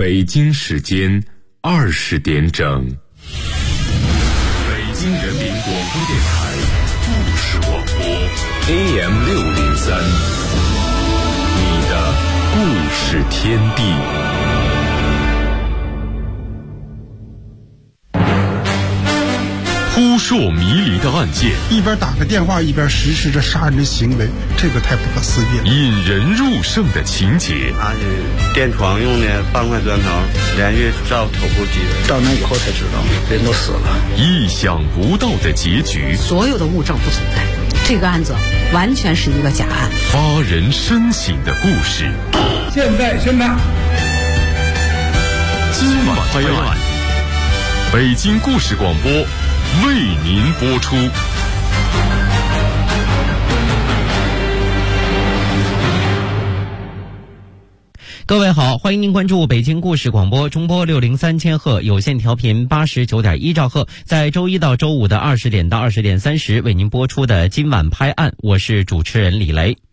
北京时间20点整，北京人民广播电台故事广播 AM603， 你的故事天地。扑朔迷离的案件， 一边打个电话一边实施着杀人的行为，这个太不可思议了。 引人入胜的情节， 他是电床用的半块砖头连续照头部击的， 照完以后才知道人都死了。 意想不到的结局， 所有的物证不存在，这个案子完全是一个假案。 发人深省的故事， 现在宣判， 今晚拍案，北京故事广播为您播出。 各位好，欢迎您关注北京故事广播中波603千赫有线调频89.1兆赫，在周一到周五的20点到20点30为您播出的今晚拍案，我是主持人李雷。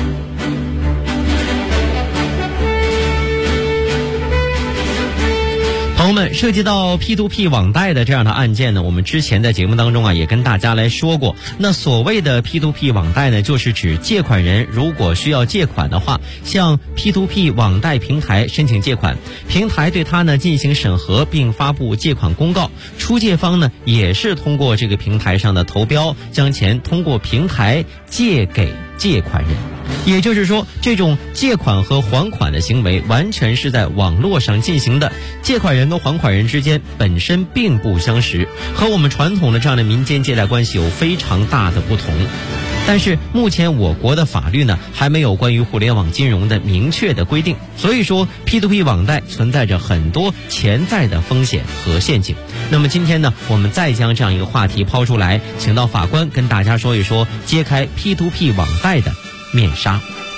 朋友们，涉及到 P2P 网贷的这样的案件呢，我们之前在节目当中也跟大家来说过。那所谓的 P2P 网贷呢，就是指借款人如果需要借款的话，向 P2P 网贷平台申请借款，平台对他呢进行审核并发布借款公告，出借方呢也是通过这个平台上的投标，将钱通过平台借给借款人。也就是说，这种借款和还款的行为完全是在网络上进行的，借款人和还款人之间本身并不相识，和我们传统的这样的民间借贷关系有非常大的不同。但是目前我国的法律呢，还没有关于互联网金融的明确的规定，所以说 P2P 网贷存在着很多潜在的风险和陷阱。那么今天呢，我们再将这样一个话题抛出来，请到法官跟大家说一说，揭开 P2P 网贷的面纱。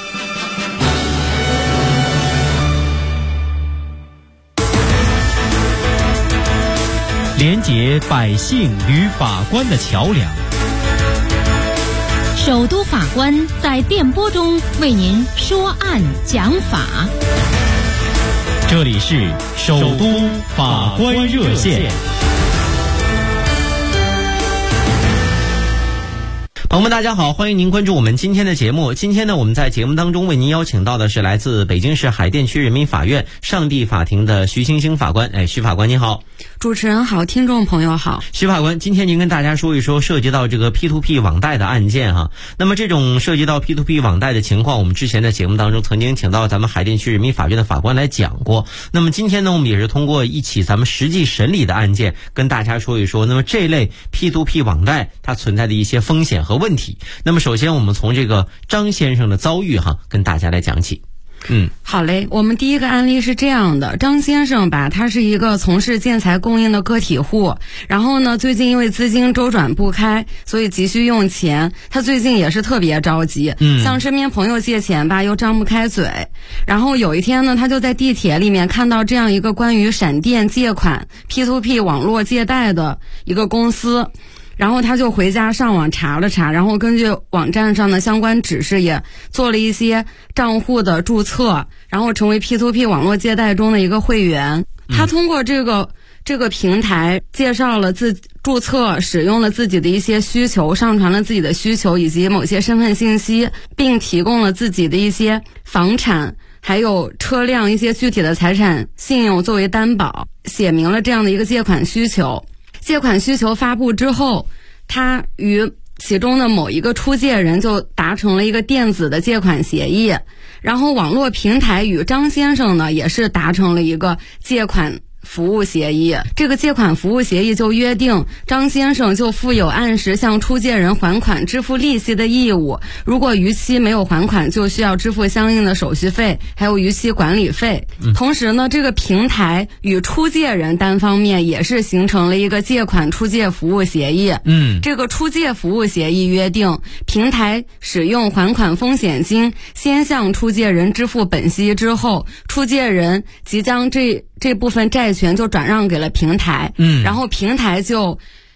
连结百姓与法官的桥梁， 首都法官在电波中为您说案讲法。 这里是首都法官热线。朋友们大家好，欢迎您关注我们今天的节目。今天呢，我们在节目当中为您邀请到的是来自北京市海淀区人民法院上地法庭的徐星星法官。徐法官你好。 主持人好，听众朋友好。 徐法官，今天您跟大家说一说涉及到这个 P2P 网贷的案件哈。那么这种涉及到 P2P 网贷的情况，我们之前在节目当中曾经请到咱们海淀区人民法院的法官来讲过。那么今天呢，我们也是通过一起咱们实际审理的案件跟大家说一说，那么这类 P2P 网贷它存在的一些风险和问题。那么首先我们从这个张先生的遭遇跟大家来讲起。 好嘞，我们第一个案例是这样的，张先生吧，他是一个从事建材供应的个体户，然后呢，最近因为资金周转不开，所以急需用钱，他最近也是特别着急，向身边朋友借钱吧，又张不开嘴，然后有一天呢，他就在地铁里面看到这样一个关于闪电借款 P2P 网络借贷的一个公司，然后他就回家上网查了查，然后根据网站上的相关指示也做了一些账户的注册，然后成为 P2P 网络借贷中的一个会员。他通过这个平台介绍了注册，使用了自己的一些需求，上传了自己的需求以及某些身份信息，并提供了自己的一些房产还有车辆一些具体的财产信用作为担保，写明了这样的一个借款需求。借款需求发布之后，他与其中的某一个出借人就达成了一个电子的借款协议，然后网络平台与张先生呢也是达成了一个借款服务协议。这个借款服务协议就约定，张先生就负有按时向出借人还款支付利息的义务，如果逾期没有还款，就需要支付相应的手续费还有逾期管理费。同时呢，这个平台与出借人单方面也是形成了一个借款出借服务协议。这个出借服务协议约定，平台使用还款风险金先向出借人支付本息之后，出借人即将这部分债权就转让给了平台，然后平台就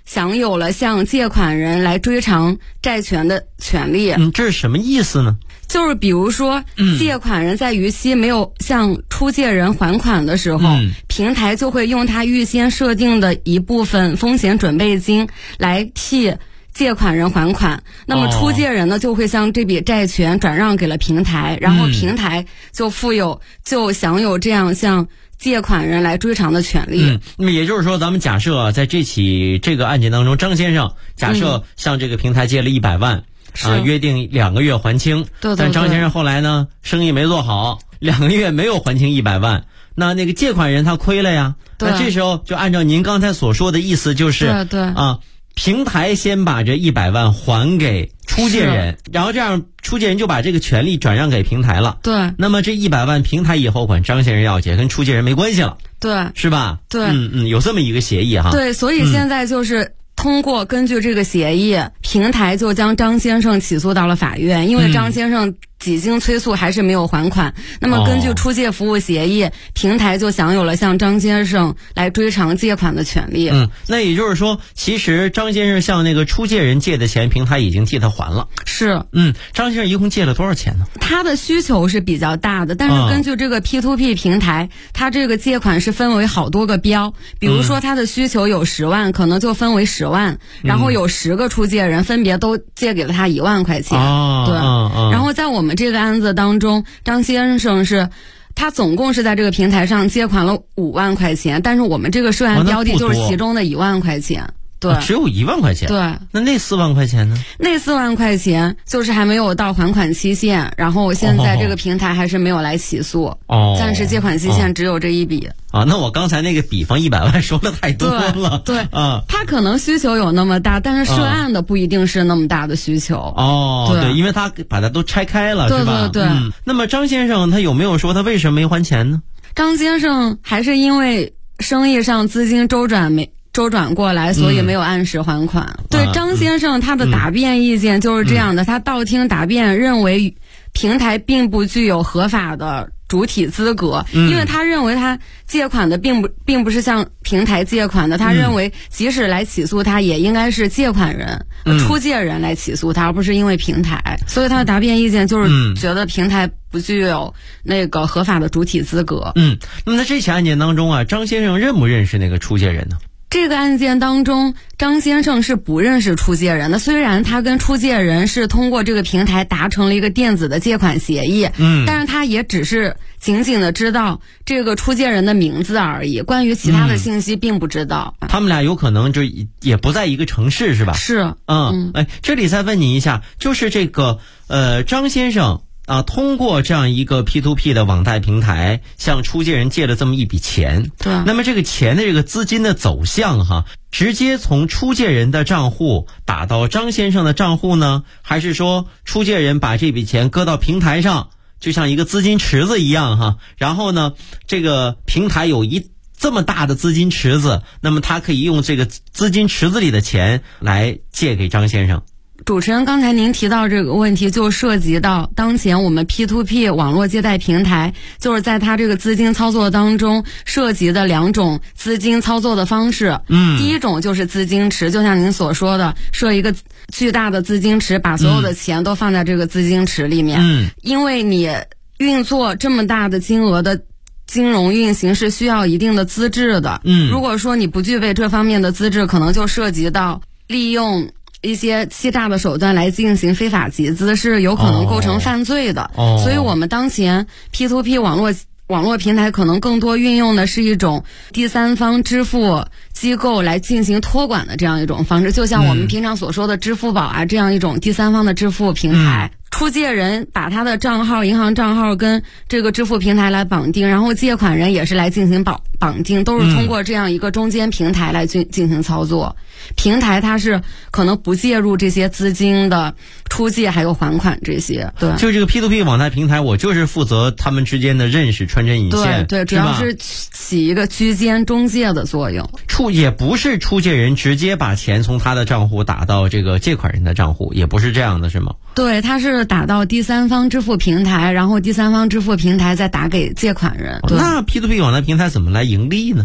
享有了向借款人来追偿债权的权利。 这是什么意思呢？ 就是比如说，借款人在逾期没有向出借人还款的时候，平台就会用他预先设定的一部分风险准备金来替借款人还款。那么出借人呢，就会将这笔债权转让给了平台，然后平台就享有这样向借款人来追偿的权利。 那么也就是说，咱们假设在这个案件当中，张先生假设向这个平台借了100万。约定2个月还清， 对， 但张先生后来呢，生意没做好，2个月没有还清100万，那个借款人他亏了呀。那这时候就按照您刚才所说的意思，就是对平台先把这100万还给出借人，然后这样出借人就把这个权利转让给平台了。 对， 那么这100万平台以后管张先生要结，跟出借人没关系了。 对， 是吧？ 对， 有这么一个协议哈。 对，所以现在就是根据这个协议，平台就将张先生起诉到了法院，因为张先生几经催促还是没有还款。那么根据出借服务协议，平台就享有了向张先生来追偿借款的权利。 那也就是说，其实张先生向那个出借人借的钱，平台已经替他还了。 是。 张先生一共借了多少钱呢？ 他的需求是比较大的，但是根据这个 P2P 平台，他这个借款是分为好多个标，比如说他的需求有10万，可能就分为10万，然后有10个出借人分别都借给了他1万块钱。对。然后在我们这个案子当中，张先生他总共是在这个平台上借款了5万块钱，但是我们这个涉案标的就是其中的1万块钱。对， 只有1万块钱。 对， 那4万块钱呢？ 那4万块钱就是还没有到还款期限，然后现在这个平台还是没有来起诉。暂时借款期限只有这一笔。 那我刚才那个比方100万说的太多了。 对，他可能需求有那么大，但是涉案的不一定是那么大的需求。 对，因为他把它都拆开了，是吧？ 对。 那么张先生他有没有说他为什么没还钱呢？ 张先生还是因为生意上资金周转过来，所以没有按时还款。对，张先生他的答辩意见就是这样的，他道听答辩认为平台并不具有合法的主体资格，因为他认为他借款的并不是向平台借款的，他认为即使来起诉他也应该是借款人、出借人来起诉他，而不是因为平台。所以他的答辩意见就是觉得平台不具有那个合法的主体资格。 那么在这起案件当中张先生认不认识那个出借人呢？ 这个案件当中，张先生是不认识出借人的，虽然他跟出借人是通过这个平台达成了一个电子的借款协议，但是他也只是仅仅的知道这个出借人的名字而已，关于其他的信息并不知道。 他们俩有可能就也不在一个城市，是吧？ 是。 这里再问你一下，就是这个张先生通过这样一个 P2P 的网贷平台向出借人借了这么一笔钱。 对。 那么这个钱的这个资金的走向直接从出借人的账户打到张先生的账户呢，还是说出借人把这笔钱搁到平台上，就像一个资金池子一样然后呢，这个平台有这么大的资金池子，那么他可以用这个资金池子里的钱来借给张先生。 主持人，刚才您提到这个问题，就涉及到当前我们 P2P 网络借贷平台，就是在它这个资金操作当中涉及的2种资金操作的方式。第一种就是资金池，就像您所说的，设一个巨大的资金池，把所有的钱都放在这个资金池里面。因为你运作这么大的金额的金融运行是需要一定的资质的。如果说你不具备这方面的资质，可能就涉及到利用一些欺诈的手段来进行非法集资，是有可能构成犯罪的。所以我们当前 P2P 网络平台可能更多运用的是一种第三方支付机构来进行托管的这样一种方式，就像我们平常所说的支付宝这样一种第三方的支付平台。出借人把他的账号、银行账号跟这个支付平台来绑定，然后借款人也是来进行绑定，都是通过这样一个中间平台来进行操作。平台它是可能不介入这些资金的出借还有还款这些。对， 就这个 P2P 网贷平台，我就是负责他们之间的认识，穿针引线。 对，主要是起一个居间中介的作用。 也不是出借人直接把钱从他的账户打到这个借款人的账户，也不是这样的，是吗？ 对，他是打到第三方支付平台，然后第三方支付平台再打给借款人。 那 P2P 网贷平台怎么来盈利呢？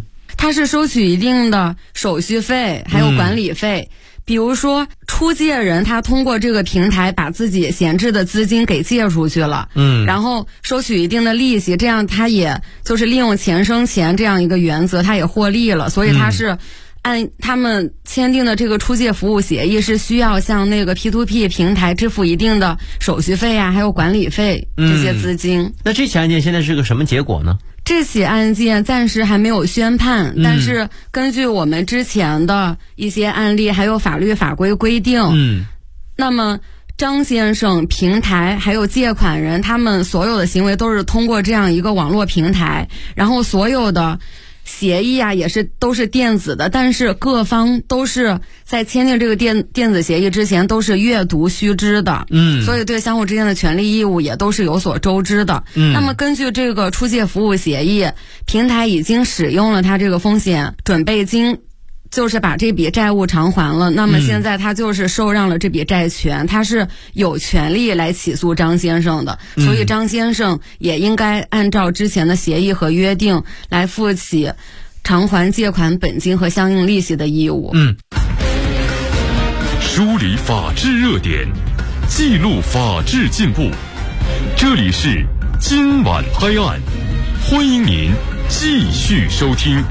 它是收取一定的手续费还有管理费。比如说出借人他通过这个平台把自己闲置的资金给借出去了，然后收取一定的利息，这样他也就是利用钱生钱这样一个原则，他也获利了，所以他是按他们签订的这个出借服务协议是需要向那个 P2P 平台支付一定的手续费啊还有管理费这些资金。 那这起案件现在是个什么结果呢？ 这起案件暂时还没有宣判，但是根据我们之前的一些案例还有法律法规规定，那么张先生、平台还有借款人他们所有的行为都是通过这样一个网络平台，然后所有的协议啊也是都是电子的，但是各方都是在签订这个电子协议之前都是阅读须知的，所以对相互之间的权利义务也都是有所周知的。那么根据这个出借服务协议，平台已经使用了它这个风险准备金，就是把这笔债务偿还了，那么现在他就是受让了这笔债权，他是有权利来起诉张先生的，所以张先生也应该按照之前的协议和约定来负起偿还借款本金和相应利息的义务。 梳理法治热点，记录法治进步，这里是今晚拍案，欢迎您继续收听。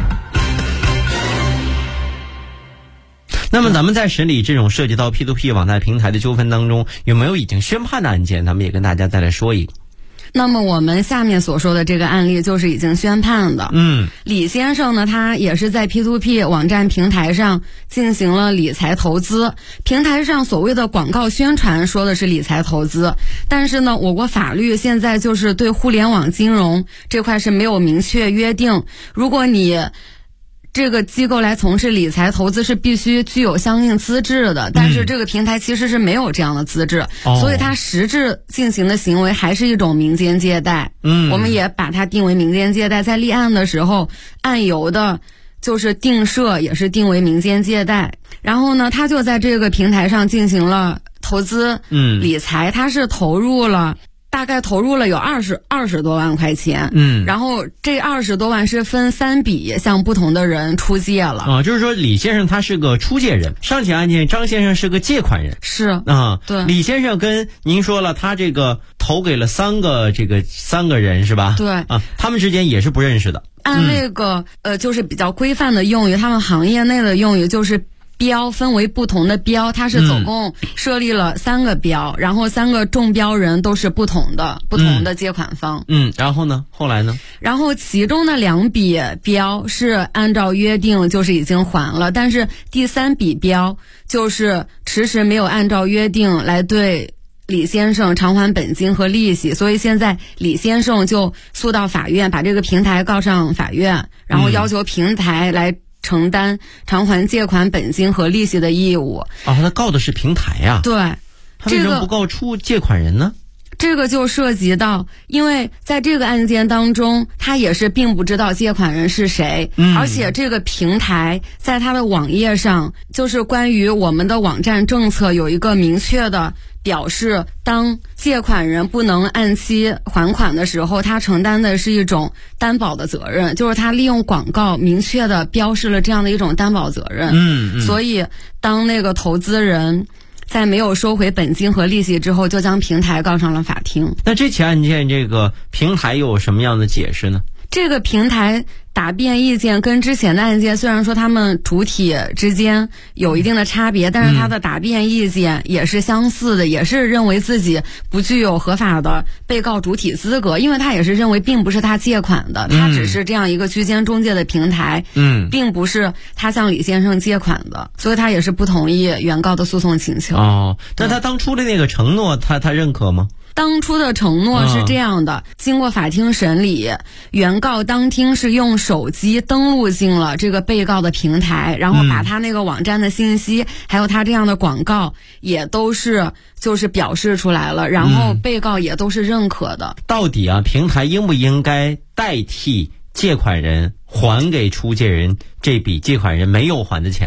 那么咱们在审理这种涉及到 P2P 网贷平台的纠纷当中，有没有已经宣判的案件？咱们也跟大家再来说一个。 那么我们下面所说的这个案例就是已经宣判的。李先生呢，他也是在 P2P 网站平台上进行了理财投资，平台上所谓的广告宣传说的是理财投资，但是呢，我国法律现在就是对互联网金融这块是没有明确约定，如果你这个机构来从事理财投资是必须具有相应资质的，但是这个平台其实是没有这样的资质，所以它实质进行的行为还是一种民间借贷。我们也把它定为民间借贷，在立案的时候，案由的就是定设也是定为民间借贷。然后呢，他就在这个平台上进行了投资理财，他是大概投入了有20多万块钱，然后这20多万是分3笔向不同的人出借了。 就是说李先生他是个出借人，上起案件张先生是个借款人。 是对。 李先生跟您说了，他这个投给了3个人是吧？ 对他们之间也是不认识的。 按那个就是比较规范的用语，他们行业内的用语就是标分为不同的标，它是总共设立了3个标，然后3个中标人都是不同的借款方。 然后呢？后来呢？ 然后其中的2笔标是按照约定就是已经还了，但是第3笔标就是迟迟没有按照约定来对李先生偿还本金和利息，所以现在李先生就诉到法院，把这个平台告上法院，然后要求平台来承担偿还借款本金和利息的义务。 他告的是平台呀？ 对， 他为什么不告出借款人呢？ 这个就涉及到，因为在这个案件当中，他也是并不知道借款人是谁，而且这个平台在他的网页上，就是关于我们的网站政策有一个明确的表示，当借款人不能按期还款的时候，他承担的是一种担保的责任，就是他利用广告明确的标示了这样的一种担保责任。所以当那个投资人在没有收回本金和利息之后，就将平台告上了法庭。 那这起案件，这个平台又有什么样的解释呢？ 这个平台答辩意见跟之前的案件虽然说他们主体之间有一定的差别，但是他的答辩意见也是相似的，也是认为自己不具有合法的被告主体资格，因为他也是认为并不是他借款的，他只是这样一个居间中介的平台，并不是他向李先生借款的，所以他也是不同意原告的诉讼请求。 那他当初的那个承诺他认可吗？ 当初的承诺是这样的，经过法庭审理，原告当庭是用手机登录进了这个被告的平台，然后把他那个网站的信息还有他这样的广告也都是就是表示出来了，然后被告也都是认可的。 到底平台应不应该代替借款人还给出借人这笔借款人没有还的钱呢？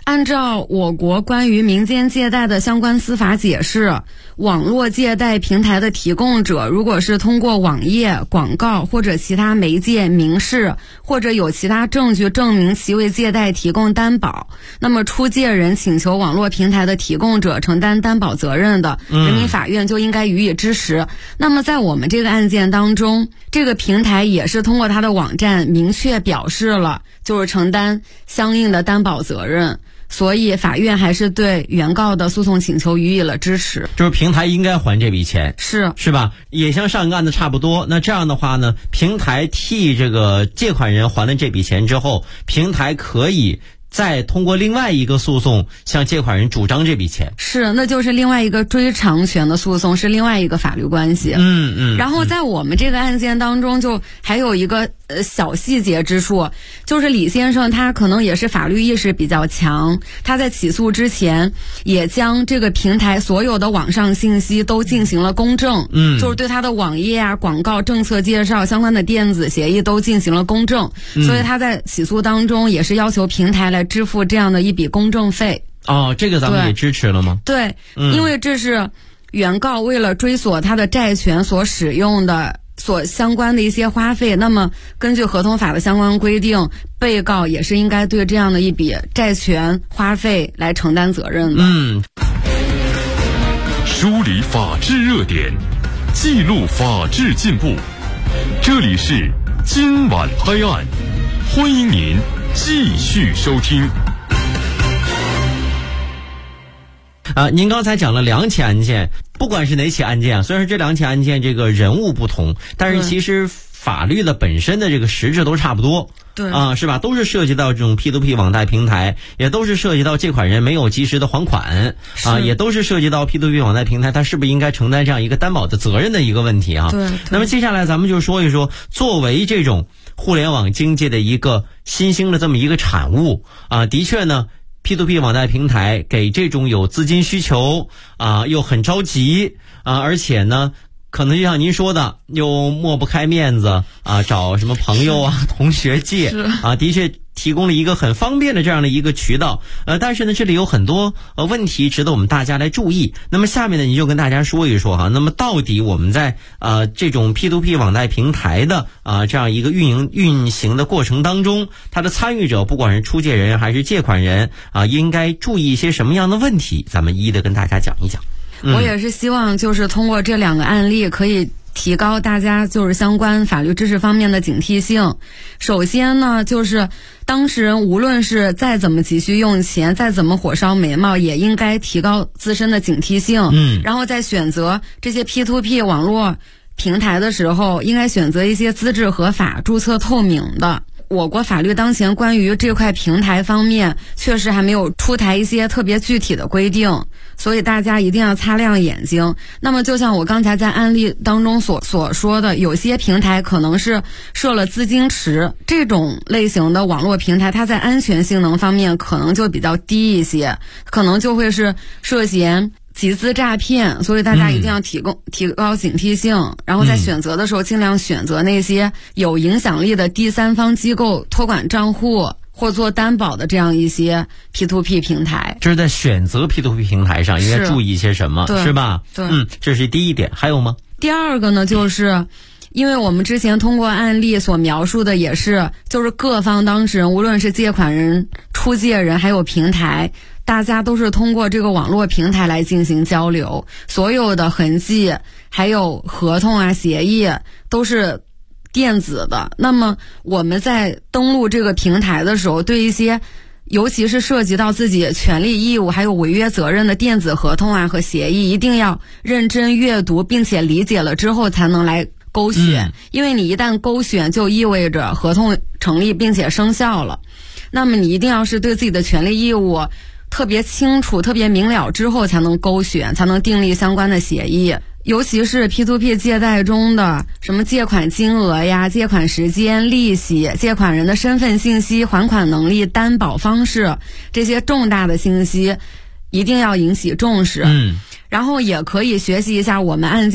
按照我国关于民间借贷的相关司法解释，网络借贷平台的提供者如果是通过网页、广告或者其他媒介明示，或者有其他证据证明其为借贷提供担保，那么出借人请求网络平台的提供者承担担保责任的，人民法院就应该予以支持。那么在我们这个案件当中，这个平台也是通过它的网站明确表示了，就是承担相应的担保责任。所以法院还是对原告的诉讼请求予以了支持， 就是平台应该还这笔钱，是吧？也像上个案子差不多。那这样的话呢，平台替这个借款人还了这笔钱之后，平台可以再通过另外一个诉讼向借款人主张这笔钱， 那就是另外一个追偿权的诉讼，是另外一个法律关系。然后在我们这个案件当中，就还有一个小细节之处，就是李先生他可能也是法律意识比较强，他在起诉之前也将这个平台所有的网上信息都进行了公证，就是对他的网页啊、广告、政策介绍、相关的电子协议都进行了公证，所以他在起诉当中也是要求平台来支付这样的一笔公证费。 这个咱们也支持了吗？ 对，因为这是原告为了追索他的债权所使用的所相关的一些花费，那么根据合同法的相关规定，被告也是应该对这样的一笔债权花费来承担责任的。 梳理法治热点，记录法治进步，这里是今晚拍案，欢迎您继续收听。 您刚才讲了2起案件，不管是哪起案件虽然这2起案件这个人物不同，但是其实法律的本身的这个实质都差不多。 对是吧？都是涉及到这种 P2P 网贷平台，也都是涉及到借款人没有及时的还款也都是涉及到 P2P 网贷平台它是不是应该承担这样一个担保的责任的一个问题啊。 对。 那么接下来咱们就说一说，作为这种互联网经济的一个新兴的这么一个产物的确呢P2P 网贷平台给这种有资金需求又很着急而且呢可能就像您说的又抹不开面子找什么朋友同学借的确提供了一个很方便的这样的一个渠道但是呢这里有很多问题值得我们大家来注意。那么下面呢你就跟大家说一说那么到底我们在这种 P2P 网贷平台的这样一个运行的过程当中，它的参与者不管是出借人还是借款人应该注意一些什么样的问题，咱们一一的跟大家讲一讲。 我也是希望就是通过这2个案例可以提高大家就是相关法律知识方面的警惕性。首先呢，就是当事人无论是再怎么急需用钱，再怎么火烧眉毛，也应该提高自身的警惕性。然后在选择这些 P2P 网络平台的时候，应该选择一些资质合法、注册透明的。我国法律当前关于这块平台方面确实还没有出台一些特别具体的规定，所以大家一定要擦亮眼睛。那么就像我刚才在案例当中所说的，有些平台可能是设了资金池，这种类型的网络平台它在安全性能方面可能就比较低一些，可能就会是涉嫌集资诈骗，所以大家一定要提高警惕性，然后在选择的时候尽量选择那些有影响力的第三方机构托管账户或做担保的这样一些 P2P 平台。 这是在选择 P2P 平台上应该注意一些什么，是吧？ 对， 这是第一点。还有吗？ 第二个呢，就是因为我们之前通过案例所描述的也是，就是各方当事人，无论是借款人、出借人还有平台，大家都是通过这个网络平台来进行交流，所有的痕迹还有合同协议都是电子的。那么我们在登录这个平台的时候，对一些尤其是涉及到自己权利义务还有违约责任的电子合同和协议，一定要认真阅读并且理解了之后才能来勾选，因为你一旦勾选就意味着合同成立并且生效了。那么你一定要是对自己的权利义务特别清楚、特别明了之后才能勾选，才能订立相关的协议。尤其是 P2P 借贷中的什么借款金额呀、借款时间、利息、借款人的身份信息、还款能力、担保方式，这些重大的信息一定要引起重视。然后也可以学习一下我们案件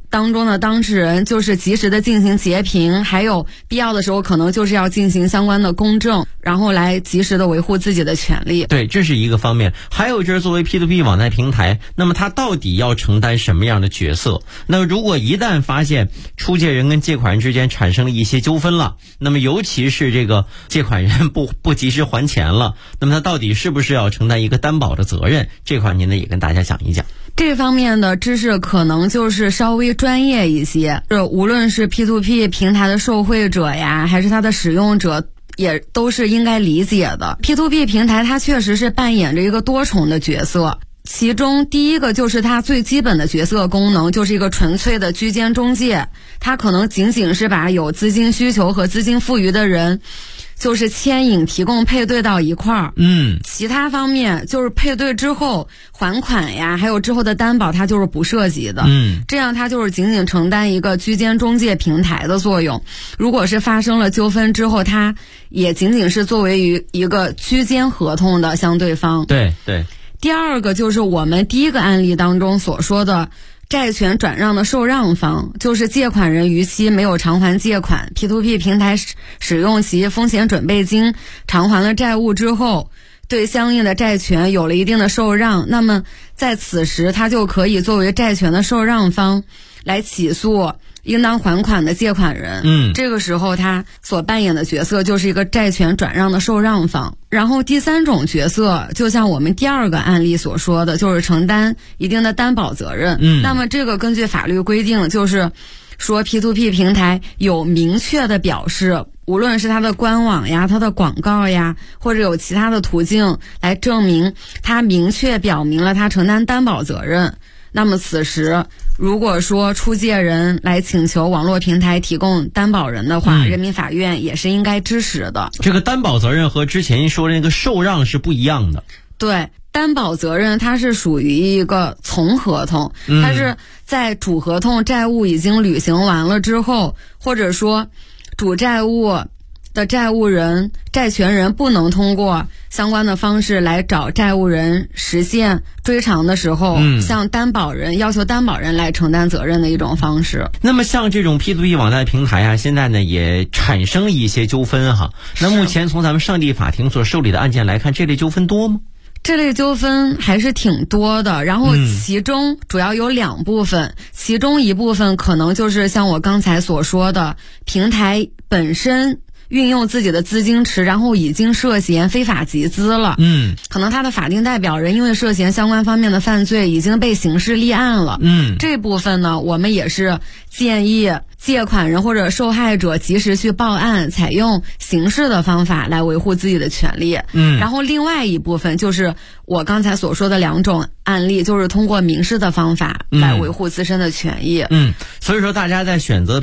当中的当事人就是及时的进行截屏，还有必要的时候可能就是要进行相关的公证，然后来及时的维护自己的权利。 对，这是一个方面。还有就是作为 P2P 网贷平台，那么它到底要承担什么样的角色？那么如果一旦发现出借人跟借款人之间产生了一些纠纷了，那么尤其是这个借款人不及时还钱了，那么他到底是不是要承担一个担保的责任？这块您呢也跟大家讲一讲。 这方面的知识可能就是稍微专业一些，无论是 P2P 平台的受惠者呀，还是它的使用者，也都是应该理解的。P2P 平台它确实是扮演着一个多重的角色，其中第一个就是它最基本的角色功能，就是一个纯粹的居间中介，它可能仅仅是把有资金需求和资金富余的人就是牵引提供配对到一块儿，其他方面就是配对之后还款呀，还有之后的担保，它就是不涉及的，这样它就是仅仅承担一个居间中介平台的作用。如果是发生了纠纷之后，它也仅仅是作为于一个居间合同的相对方。 对。 第二个就是我们第一个案例当中所说的债权转让的受让方，就是借款人逾期没有偿还借款， P2P 平台使用其风险准备金偿还了债务之后，对相应的债权有了一定的受让，那么在此时他就可以作为债权的受让方来起诉应当还款的借款人。这个时候他所扮演的角色就是一个债权转让的受让方。然后第三种角色，就像我们第二个案例所说的，就是承担一定的担保责任。那么这个根据法律规定，就是说 P2P 平台有明确的表示，无论是它的官网呀，它的广告呀，或者有其他的途径来证明它明确表明了它承担担保责任，那么此时如果说出借人来请求网络平台提供担保人的话，人民法院也是应该支持的。 这个担保责任和之前说的那个受让是不一样的。 对，担保责任它是属于一个从合同，它是在主合同债务已经履行完了之后，或者说主债务的债务人、债权人不能通过相关的方式来找债务人实现追偿的时候，向担保人要求担保人来承担责任的一种方式。 那么像这种 P2P 网贷平台啊，现在呢也产生一些纠纷哈。那目前从咱们上地法庭所受理的案件来看，这类纠纷多吗？ 这类纠纷还是挺多的，然后其中主要有两部分，其中一部分可能就是像我刚才所说的，平台本身运用自己的资金池，然后已经涉嫌非法集资了。可能他的法定代表人因为涉嫌相关方面的犯罪已经被刑事立案了。这部分呢，我们也是建议借款人或者受害者及时去报案，采用刑事的方法来维护自己的权利。然后另外一部分就是我刚才所说的两种案例，就是通过民事的方法来维护自身的权益。 所以说大家在选择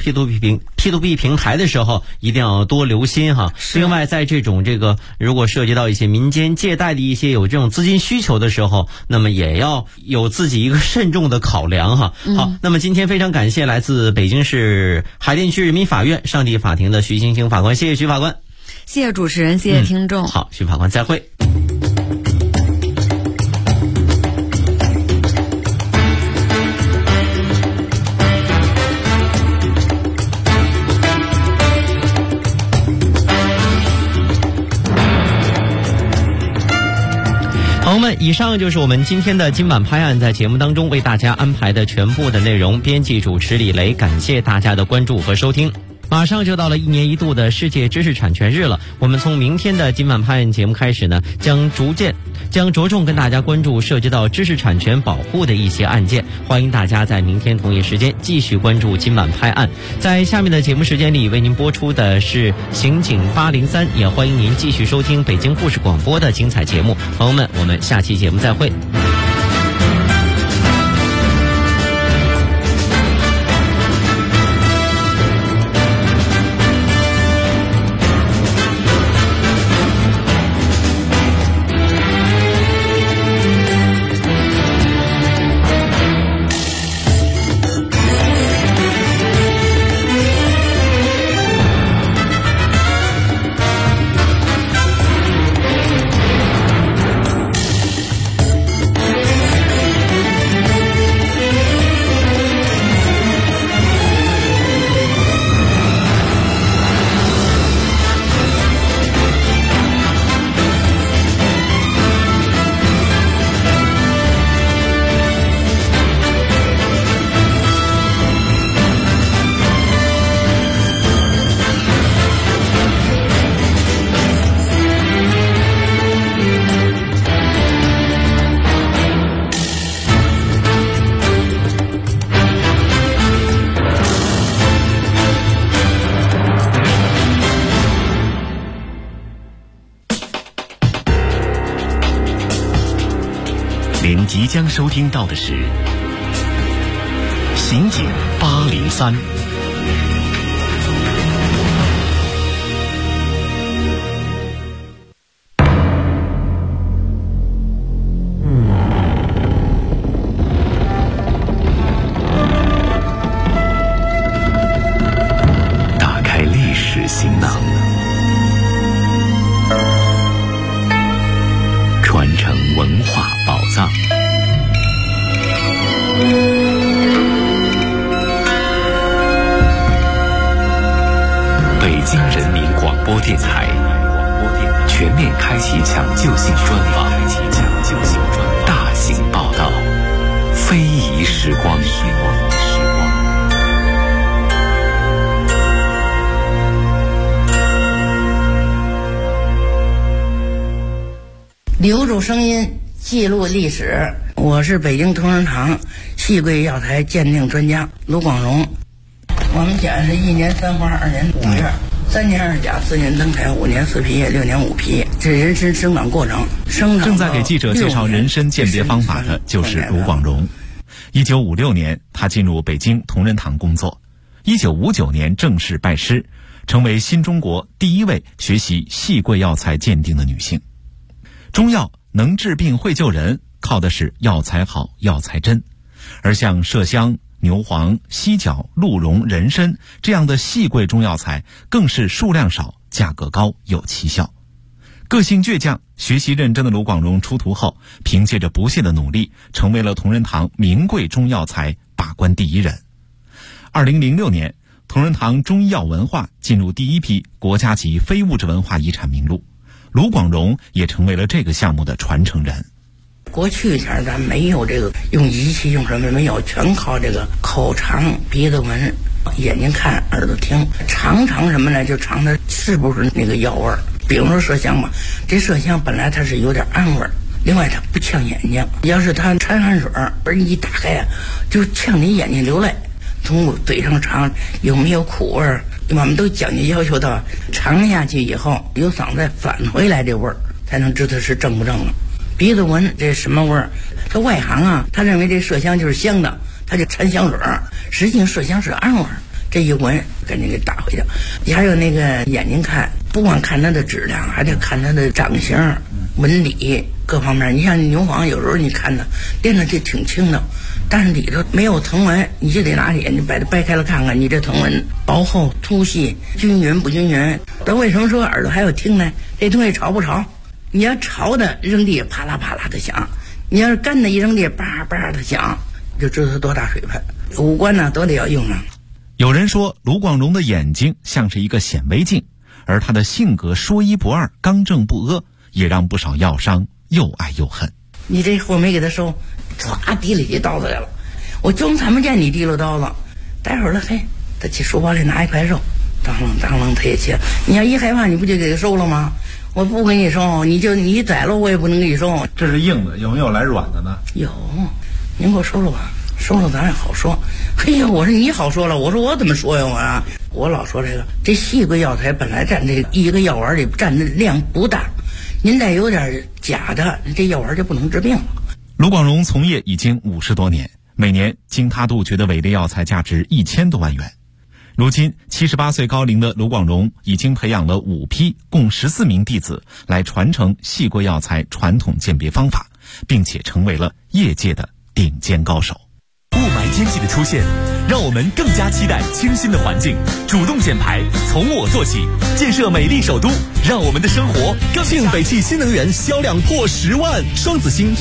P2P 平台的时候一定要多留心哈。另外在这种如果涉及到一些民间借贷的一些有这种资金需求的时候，那么也要有自己一个慎重的考量哈。好，那么今天非常感谢来自北京市海淀区人民法院上地法庭的徐星星法官，谢谢徐法官。 谢谢主持人，谢谢听众。 好，徐法官再会。朋友们，以上就是我们今天的今晚拍案在节目当中为大家安排的全部的内容。编辑主持李雷，感谢大家的关注和收听。马上就到了1年1度的世界知识产权日了，我们从明天的今晚拍案节目开始呢，将着重跟大家关注涉及到知识产权保护的一些案件。欢迎大家在明天同一时间继续关注今晚拍案。在下面的节目时间里为您播出的是刑警803，也欢迎您继续收听北京故事广播的精彩节目。朋友们，我们下期节目再会。 即将收听到的是刑警803。打开历史行囊，传承文化宝藏。北京人民广播电台全面开启抢救性专访，大型报道，非遗时光。 留住声音，记录历史。我是北京同仁堂戏柜药材鉴定专家卢广荣。我们讲是1年3花，2年5月，3年2甲，4年登台，5年4批叶，6年5批叶。这人参生长过程， 正在给记者介绍人参鉴别方法的就是卢广荣。1956年，他进入北京同仁堂工作。1959年正式拜师，成为新中国第一位学习戏柜药材鉴定的女性。中药能治病会救人，靠的是药材好、药材真。而像麝香、牛黄、犀角、鹿茸、人参这样的细贵中药材，更是数量少、价格高、有奇效。个性倔强、学习认真的卢广荣出徒后，凭借着不懈的努力，成为了同仁堂名贵中药材把关第一人。2006年，同仁堂中医药文化进入第一批国家级非物质文化遗产名录，卢广荣也成为了这个项目的传承人。 过去前咱没有这个用仪器用什么没有，全靠这个口尝、鼻子闻、眼睛看、耳朵听，尝什么呢？就尝它是不是那个药味儿。比如说麝香吧，这麝香本来它是有点氨味儿，另外它不呛眼睛，要是它掺汗水而一打开啊，就呛你眼睛流泪。从嘴上尝有没有苦味儿，我们都讲究要求到尝下去以后由嗓子返回来这味儿，才能知道是正不正了。鼻子闻这什么味儿？这外行啊，他认为这麝香就是香的，他就掺香水儿，实际上麝香是氨味儿。这一闻赶紧给打回去。还有那个眼睛看，不光看它的质量，还得看它的长相、纹理各方面。你像牛黄，有时候你看它练的就挺轻的，但是里头没有藤纹，你就得拿眼睛把它掰开了看看，你这藤纹薄厚、粗细、均匀不均匀。但为什么说耳朵还要听呢？这东西潮不潮？你要潮的扔地啪啦啪啦的响，你要是干的一扔地叭叭的响，就知道它多大水分。五官呢都得要用上。 有人说卢广荣的眼睛像是一个显微镜，而他的性格说一不二、刚正不阿，也让不少药商又爱又恨。 你这货没给他收，唰提里去刀子来了，我就他妈见你提溜刀子，待会儿了，嘿，他去书包里拿一块肉，当啷他也切。你要一害怕，你不就给他收了吗？我不给你收，你宰了我也不能给你收。 这是硬的，有没有来软的呢？ 有，您给我收了吧，收了咱也好说。嘿呀，我说你好说了，我说我怎么说呀我老说这细贵药材本来占这一个药丸里占的量不大，您再有点假的，这药丸就不能治病了。 卢广荣从业已经50多年，每年经他杜绝的伪劣药材价值1000多万元。如今78岁高龄的卢广荣已经培养了5批共14名弟子来传承细贵药材传统鉴别方法，并且成为了业界的顶尖高手。 雾霾天气的出现，让我们更加期待清新的环境。主动减排，从我做起，建设美丽首都，让我们的生活更。庆北汽新能源销量破10万，双子星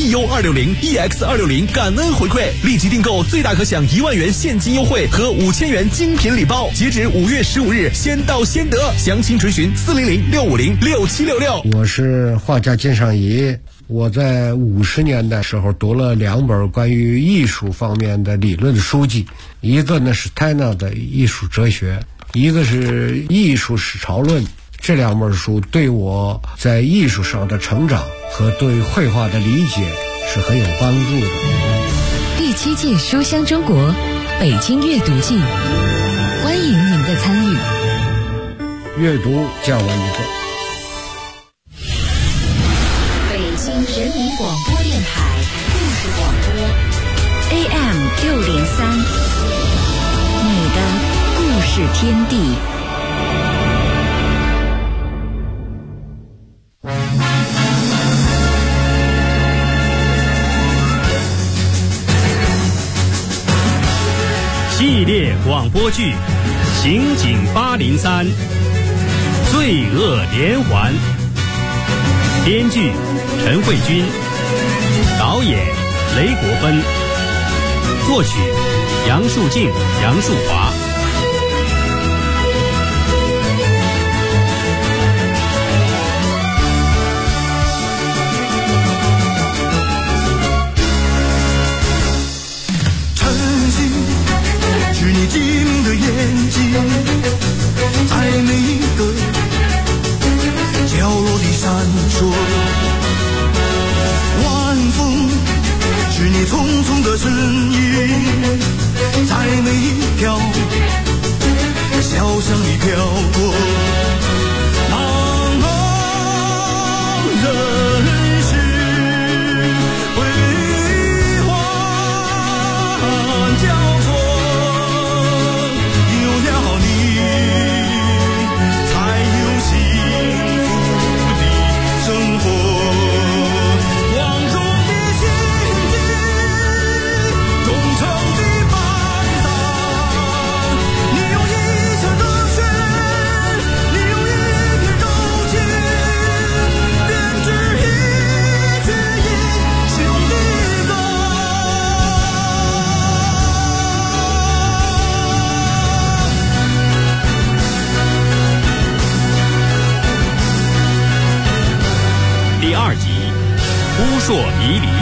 EU260、EX260 感恩回馈，立即订购最大可享1万元现金优惠和5000元精品礼包，截止5月15日，先到先得。详情垂询400-650-6766。 我是画家金尚仪。我在50年代时候读了2本关于艺术方面的理论书籍，一个呢是泰纳的艺术哲学，一个是艺术史潮论。这2本书对我在艺术上的成长和对绘画的理解是很有帮助的。 第7届书香中国北京阅读季，欢迎您的参与。 阅读讲完一个。 北京人民广播电台故事视广播 AM603，你的故事天地。 系列广播剧《刑警803》，罪恶连环。编剧陈慧君，导演雷国芬，作曲杨树静、杨树华。 是你晶莹的眼睛，在每一个角落里闪烁。晚风是你匆匆的身影，在每一条小巷里飘过。茫茫人世悲欢交错。 第2集，扑朔迷离。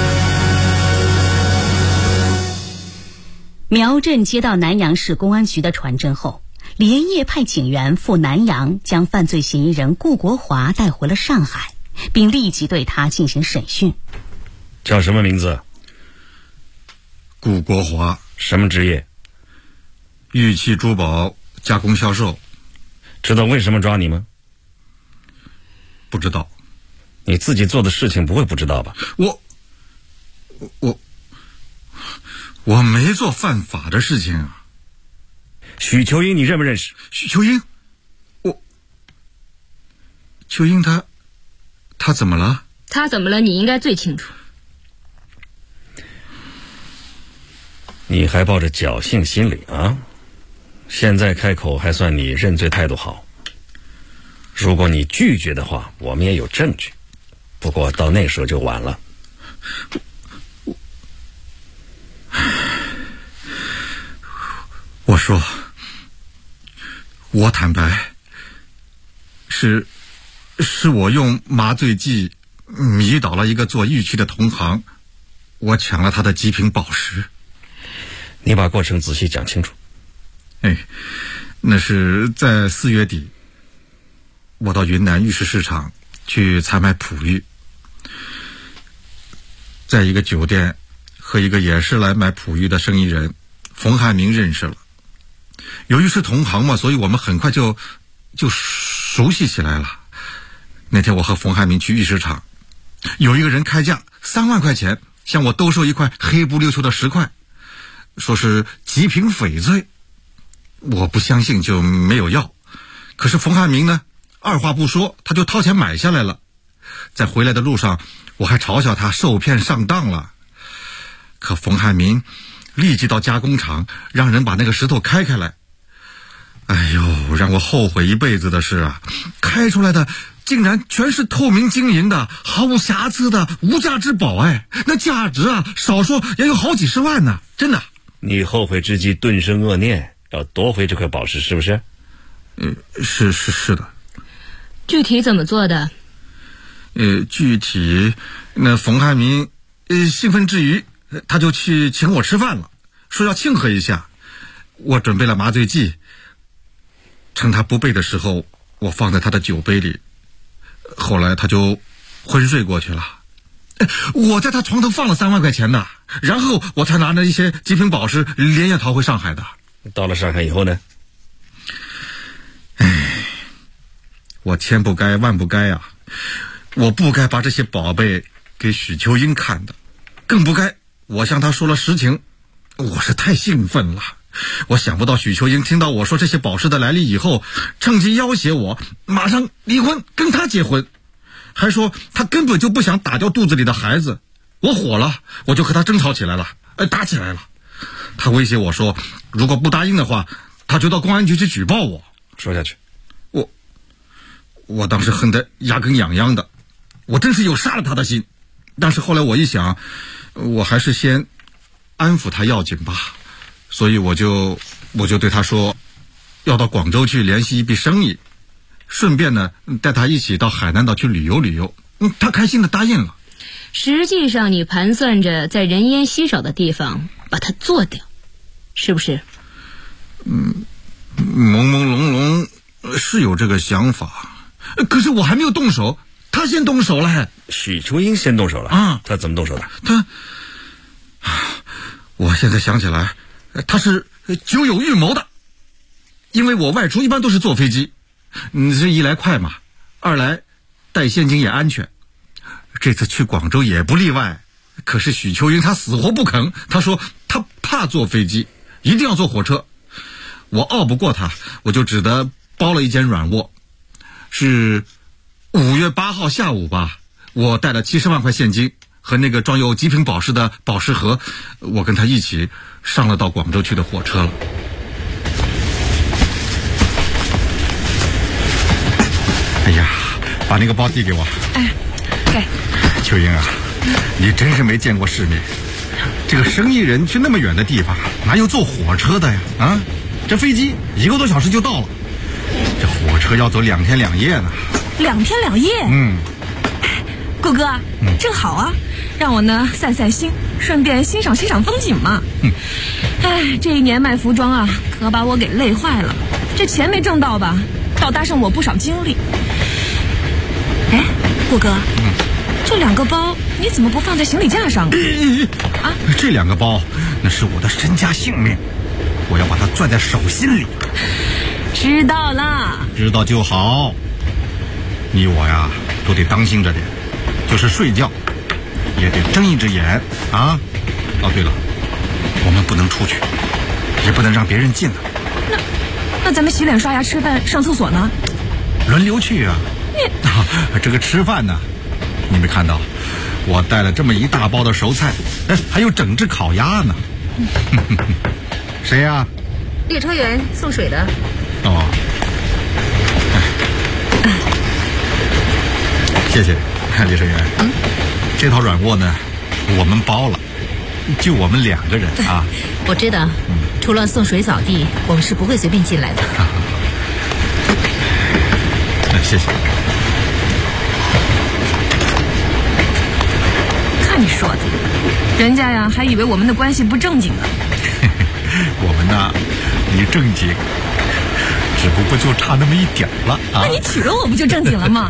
苗镇接到南阳市公安局的传真后，连夜派警员赴南阳，将犯罪嫌疑人顾国华带回了上海，并立即对他进行审讯。 叫什么名字？ 顾国华。 什么职业？ 玉器珠宝加工销售。 知道为什么抓你吗？ 不知道。 你自己做的事情不会不知道吧？ 我没做犯法的事情啊。 许秋英你认不认识？ 许秋英？秋英她怎么了？ 她怎么了你应该最清楚。 你还抱着侥幸心理啊？现在开口还算你认罪态度好。如果你拒绝的话，我们也有证据。不过到那时候就晚了。 我说，我坦白，是我用麻醉剂迷倒了一个做玉器的同行，我抢了他的极品宝石。 你把过程仔细讲清楚。 那是在4月底，我到云南玉石市场去采买璞玉，在一个酒店和一个也是来买璞玉的生意人冯汉明认识了。由于是同行嘛，所以我们很快就熟悉起来了。那天我和冯汉明去玉石厂，有一个人开价3万块钱向我兜售一块黑不溜秋的石块，说是极品翡翠。我不相信，就没有要。可是冯汉明呢，二话不说他就掏钱买下来了。在回来的路上，我还嘲笑他受骗上当了。可冯汉明立即到加工厂让人把那个石头开来。哎呦，让我后悔一辈子的是啊，开出来的竟然全是透明晶莹的、毫无瑕疵的无价之宝。那价值啊，少说也有好几十万呢，真的。 你后悔之际顿生恶念，要夺回这块宝石，是不是？ 是的。 具体怎么做的？ 具体那冯汉明兴奋之余，他就去请我吃饭了，说要庆贺一下。我准备了麻醉剂，趁他不备的时候，我放在他的酒杯里，后来他就昏睡过去了。我在他床头放了3万块钱呢，然后我才拿着一些极品宝石连夜逃回上海的。 到了上海以后呢？ 我千不该万不该啊！我不该把这些宝贝给许秋英看的， 更不该我向他说了实情。我是太兴奋了，我想不到许秋英听到我说这些宝石的来历以后，趁机要挟我马上离婚跟他结婚，还说他根本就不想打掉肚子里的孩子。我火了，我就和他争吵起来了，打起来了。他威胁我说，如果不答应的话，他就到公安局去举报我。 说下去。 我当时恨得牙根痒痒的，我真是有杀了他的心。但是后来我一想，我还是先安抚他要紧吧，所以我就对他说，要到广州去联系一笔生意，顺便呢带他一起到海南岛去旅游旅游。他开心的答应了。 实际上你盘算着在人烟稀少的地方把它做掉，是不是？ 朦朦胧胧是有这个想法，可是我还没有动手，他先动手了。 许秋英先动手了啊？他怎么动手的？ 我现在想起来，他是久有预谋的。因为我外出一般都是坐飞机，这一来快嘛，二来带现金也安全。这次去广州也不例外。可是许秋英她死活不肯，她说她怕坐飞机，一定要坐火车。我拗不过她，我就只得包了一间软卧。是5月8号下午吧，我带了70万块现金和那个装有极品宝石的宝石盒，我跟他一起上了到广州去的火车了。哎呀，把那个包递给我。 给。 秋英啊，你真是没见过世面。这个生意人去那么远的地方，哪有坐火车的呀？啊，这飞机1个多小时就到了，这火车要走2天2夜呢。 2天2夜？顾哥，正好啊，让我呢散散心，顺便欣赏欣赏风景嘛。这一年卖服装啊，可把我给累坏了。这钱没挣到吧，倒搭上我不少精力。顾哥，这2个包你怎么不放在行李架上啊？ 这2个包那是我的身家性命，我要把它攥在手心里。 知道了。 知道就好。你我呀都得当心着点，就是睡觉也得睁一只眼啊。哦对了，我们不能出去，也不能让别人进来。 那咱们洗脸刷牙吃饭上厕所呢？ 轮流去啊。这个吃饭呢，你没看到我带了这么一大包的熟菜，还有整只烤鸭呢。谁呀？ 列车员送水的。 哦，谢谢列车员。这套软卧呢我们包了，就我们2个人啊。 我知道，除了送水扫地，我们是不会随便进来的。 谢谢。 看你说的，人家呀还以为我们的关系不正经呢。 我们呢也正经，只不过就差那么一点了啊。 那你娶了我不就正经了吗？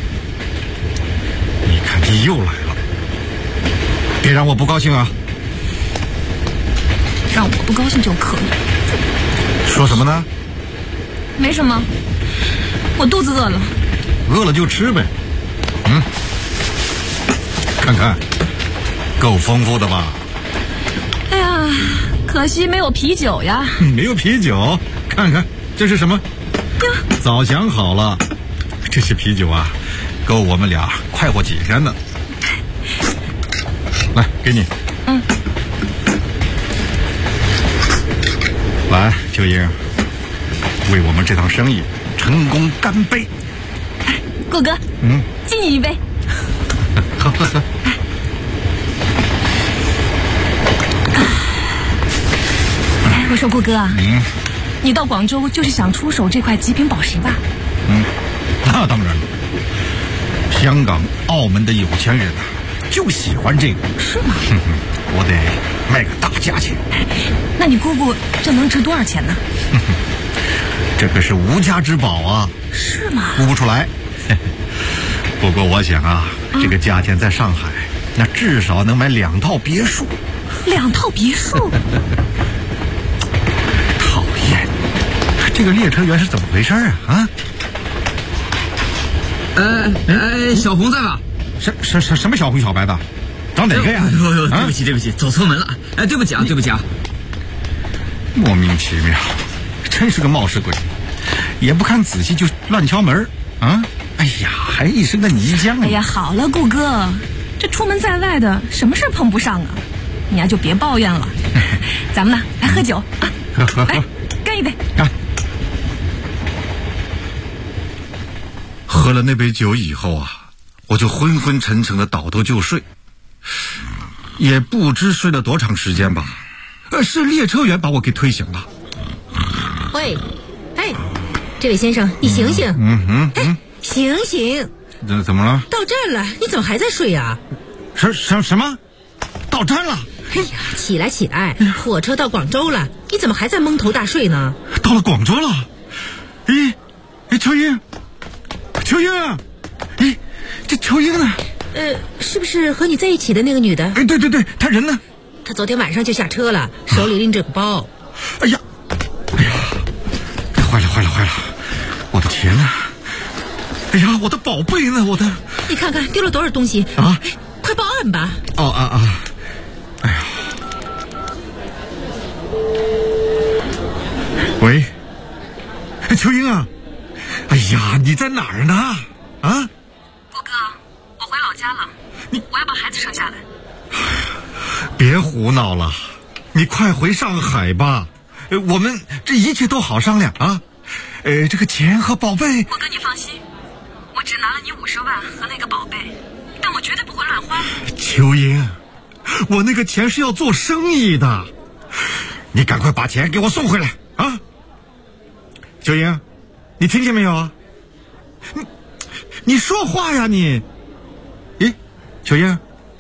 你看你又来了，别让我不高兴啊。 让我不高兴就可以。 说什么呢？ 没什么，我肚子饿了。 饿了就吃呗。看看够丰富的吧。 哎呀，可惜没有啤酒呀。 没有啤酒？看看这是什么？早想好了，这些啤酒啊够我们俩快活几天呢。来给你。来秋英，为我们这趟生意成功干杯。 顾哥，敬你一杯。 喝喝喝。 我说顾哥啊，你到广州就是想出手这块极品宝石吧？ 那当然了，香港、澳门的有钱人就喜欢这个。 是吗？ 我得卖个大价钱。 那你姑姑这能值多少钱呢？ 这可是无价之宝啊。 是吗？ 估不出来。不过我想啊，这个价钱在上海，那至少能买2套别墅。 2套别墅？ 讨厌，这个列车员是怎么回事啊？ 小红在吧？ 什么小红小白的？找找哪个呀？ 对不起，走错门了。哎，对不起啊。 莫名其妙，真是个冒失鬼，也不看仔细就乱敲门啊！哎呀，还一身的泥浆。 哎呀，好了，顾哥，这出门在外的，什么事碰不上啊？你呀就别抱怨了。咱们呢，来喝酒啊！ 喝， 来干一杯。 喝了那杯酒以后啊，我就昏昏沉沉的倒头就睡，也不知睡了多长时间吧。是列车员把我给推醒了。 喂，哎，这位先生，你醒醒！醒醒！ 怎么了？ 到站了，你怎么还在睡呀？ 什么？到站了？ 哎呀，起来！火车到广州了，你怎么还在蒙头大睡呢？ 到了广州了？秋英，这秋英呢？ 是不是和你在一起的那个女的？ 对，她人呢？ 她昨天晚上就下车了，手里拎着个包。 哎呀，坏了！我的钱呢？哎呀，我的宝贝呢？ 你看看丢了多少东西啊！快报案吧！ 哎呀，喂，秋英啊！哎呀，你在哪儿呢？啊？ 顾哥，我回老家了，我要把孩子生下来。 别胡闹了，你快回上海吧，我们这一切都好商量啊。这个钱和宝贝， 顾哥你放心，我只拿了你50万和那个宝贝，但我绝对不会乱花。 秋英，我那个钱是要做生意的，你赶快把钱给我送回来啊！秋英，你听见没有啊？你说话呀你！咦，秋英。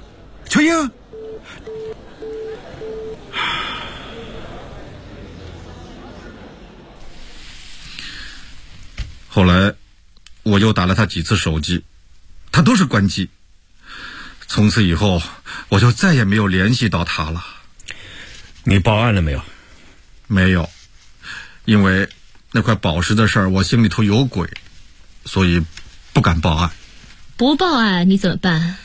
后来我又打了他几次手机，他都是关机。从此以后我就再也没有联系到他了。 你报案了没有？ 没有，因为那块宝石的事儿我心里头有鬼，所以不敢报案。 不报案你怎么办？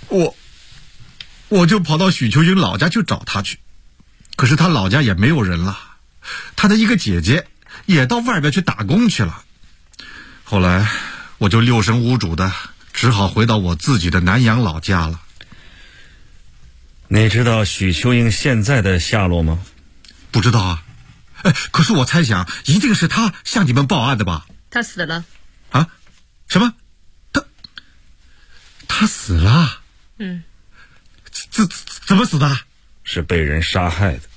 我就跑到许秋英老家去找他去，可是他老家也没有人了，他的一个姐姐也到外边去打工去了。后来我就六神无主的，只好回到我自己的南阳老家了。 你知道许秋英现在的下落吗？ 不知道啊。可是我猜想一定是他向你们报案的吧？ 他死了。 啊？什么？他死了？怎么死的？ 是被人杀害的。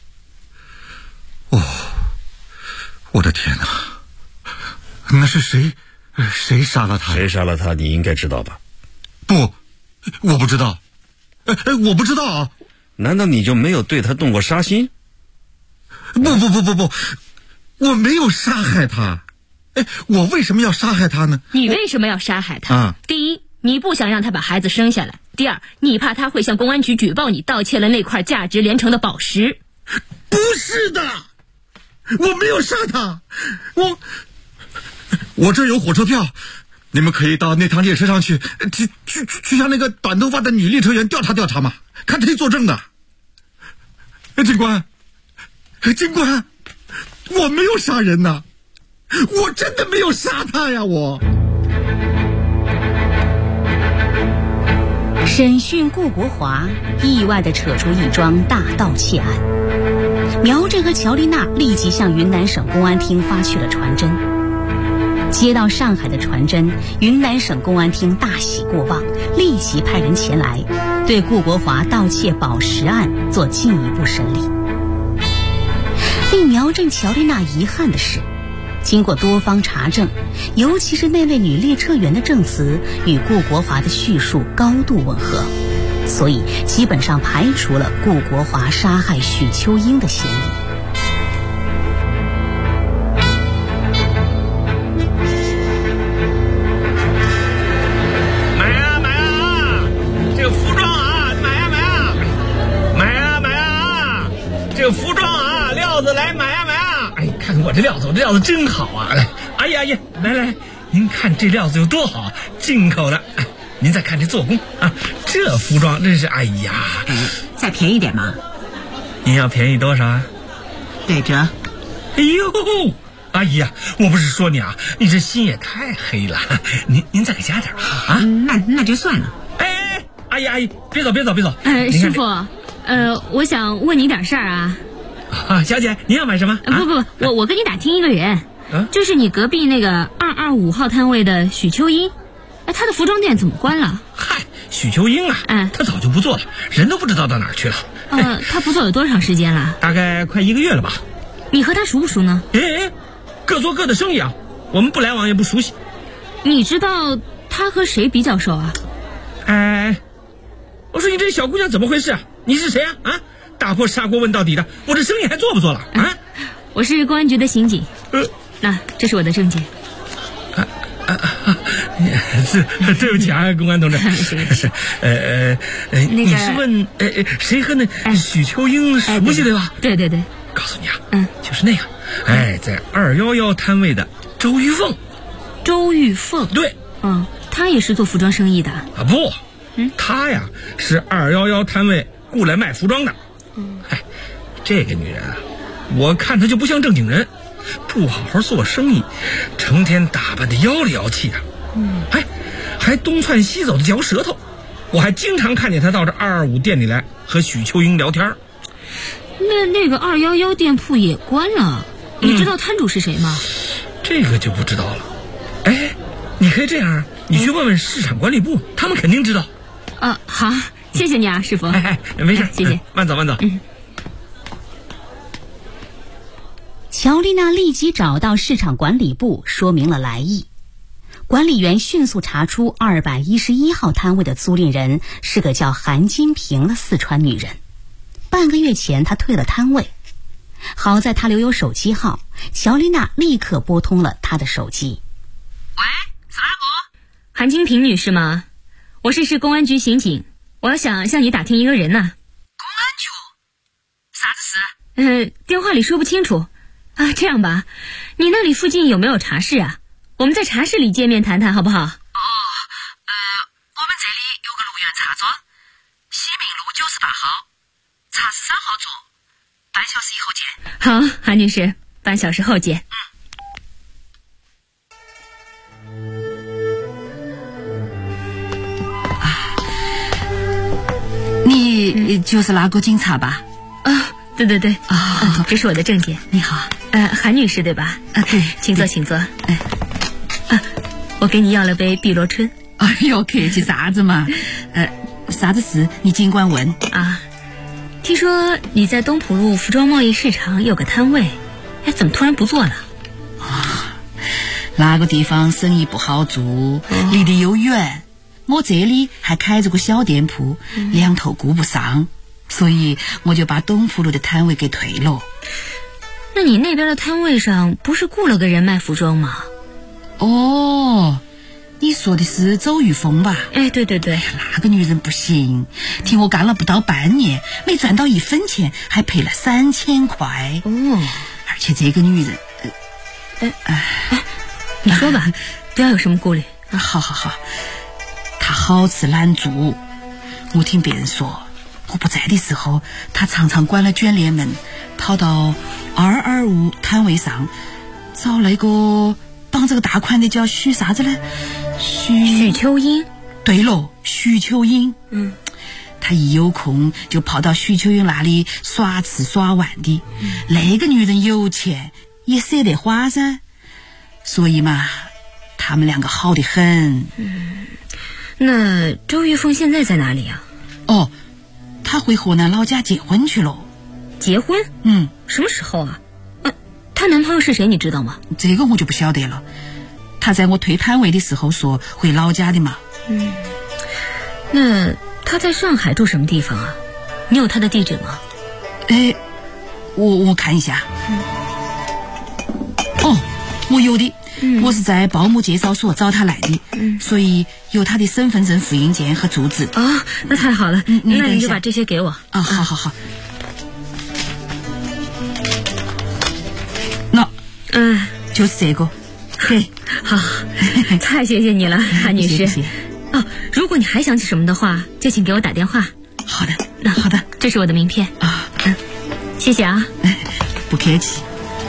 我的天哪！那是谁杀了他？ 谁杀了他？你应该知道吧？ 不，我不知道。我不知道啊！ 难道你就没有对他动过杀心？ 不，我没有杀害他。我为什么要杀害他呢？ 你为什么要杀害他？第一，你不想让他把孩子生下来；第二，你怕他会向公安局举报你盗窃了那块价值连城的宝石。 不是的，我没有杀他，我这有火车票，你们可以到那趟列车上去向那个短头发的女列车员调查嘛，看他作证的。警官，我没有杀人呐，我真的没有杀他呀！ 审讯顾国华，意外地扯出一桩大盗窃案。苗振和乔丽娜立即向云南省公安厅发去了传真。接到上海的传真，云南省公安厅大喜过望，立即派人前来，对顾国华盗窃宝石案做进一步审理。令苗振、乔丽娜遗憾的是，经过多方查证，尤其是那位女列车员的证词与顾国华的叙述高度吻合，所以基本上排除了顾国华杀害许秋英的嫌疑。 服装啊，料子来买啊！哎，看看我这料子，真好啊！哎呀，来，您看这料子有多好，进口的。 您再看这做工啊，这服装真是哎呀， 再便宜点嘛。 您要便宜多少啊？ 对折。 哎呦，阿姨呀，我不是说你啊，你这心也太黑了，您再给加点啊。 那就算了。 哎，阿姨，别走。 师傅，我想问你点事儿啊。 啊，小姐，您要买什么？ 不，我跟你打听一个人，就是你隔壁那个225号摊位的许秋英，他的服装店怎么关了？ 嗨，许秋英啊，他早就不做了，人都不知道到哪儿去了。 他不做有多长时间了？ 大概快1个月了吧。 你和他熟不熟呢？ 各做各的生意啊，我们不来往也不熟悉。 你知道他和谁比较熟啊？ 我说你这小姑娘怎么回事啊？你是谁啊？打破砂锅问到底的，我这生意还做不做了啊？ 我是公安局的刑警。那这是我的证件。 对不起啊，公安同志。你是问谁和那许秋英熟悉对吧？ 对。 告诉你啊，就是那个，在211摊位的周玉凤。 周玉凤？对，她也是做服装生意的啊？ 不，她呀是211摊位雇来卖服装的。这个女人啊，我看她就不像正经人，不好好做生意，成天打扮的妖里妖气的，还东窜西走的嚼舌头。我还经常看见她到这225店里来和许秋英聊天。 那个211店铺也关了，你知道摊主是谁吗？ 这个就不知道了。你可以这样，你去问问市场管理部，他们肯定知道。 好，谢谢你啊，师傅。 没事， 谢谢。 慢走。 乔丽娜立即找到市场管理部，说明了来意。管理员迅速查出211号摊位的租赁人是个叫韩金平的四川女人。半个月前，她退了摊位。好在她留有手机号，乔丽娜立刻拨通了她的手机。 喂，是哪个？ 韩金平女士吗？我是市公安局刑警，我想向你打听一个人呢。 公安局？啥子事？电话里说不清楚。这样吧，你那里附近有没有茶室啊？我们在茶室里见面谈谈好不好？ 我们这里有个路源茶庄，西明路98号，茶室3号座，半小时以后见。 好，韩女士，半小时后见。 你就是那个警察吧？ 对。这是我的证件。 你好， 韩女士对吧？ 对， 请坐。我给你要了杯碧螺春。 哎呦，客气啥子嘛？啥子事你尽管问啊。听说你在东浦路服装贸易市场有个摊位，怎么突然不做了？ 那个地方生意不好做，离得又远，我这里还开着个小店铺，两头顾不上，所以我就把东浦路的摊位给退了。 那你那边的摊位上不是雇了个人卖服装吗？ 你说的是周玉凤吧？ 对。 那个女人不行，听我干了不到半年，没赚到1分钱，还赔了3000块。而且这个女人， 你说吧，不要有什么顾虑。 好，她好吃懒做。我听别人说，我不在的时候，她常常关了卷帘门，跑到225摊位上找那个绑着个大款的叫许啥子呢？ 许秋英。 对了，许秋英。他一有空就跑到许秋英那里耍吃耍玩的。那个女人有钱也舍得花噻，所以嘛，他们两个好得很。 那周玉凤现在在哪里啊？ 她回河南老家结婚去了。 结婚？什么时候啊？她男朋友是谁你知道吗？ 这个我就不晓得了。她在我退摊位的时候说回老家的嘛。 那她在上海住什么地方啊？你有她的地址吗？ 我看一下。我有的。我是在保姆介绍所找她来的，所以有她的身份证复印件和住址。 那太好了。那你就把这些给我。 好。那就是这个。 好，太谢谢你了，韩女士。 哦，如果你还想起什么的话，就请给我打电话。 好的，好的， 这是我的名片啊。 谢谢啊。 不客气。